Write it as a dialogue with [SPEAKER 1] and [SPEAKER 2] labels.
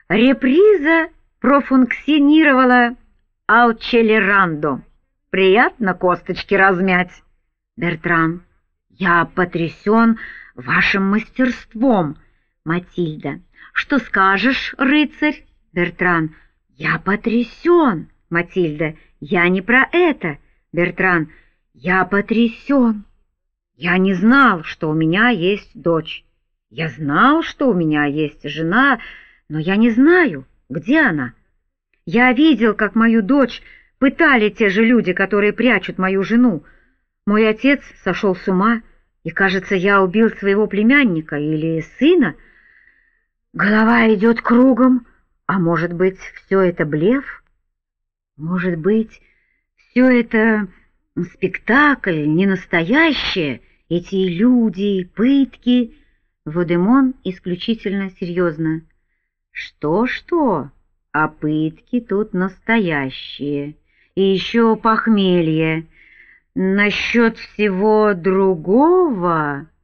[SPEAKER 1] Реприза профункционировала алчелерандо. Приятно косточки размять. Бертран. Я потрясен вашим мастерством. Матильда. Что скажешь, рыцарь? Бертран. Я потрясен. Матильда. Я не про это. Бертран. Я потрясен. Я не знал, что у меня есть дочь. Я знал, что у меня есть жена, но я не знаю, где она. Я видел, как мою дочь пытали те же люди, которые прячут мою жену. Мой отец сошел с ума, и, кажется, я убил своего племянника или сына. Голова идет кругом, а может быть, все это блеф? Может быть, все это спектакль, не настоящее, эти люди, пытки? Водемон исключительно серьезно. Что-что, а пытки тут настоящие. И еще похмелье. Насчет всего другого...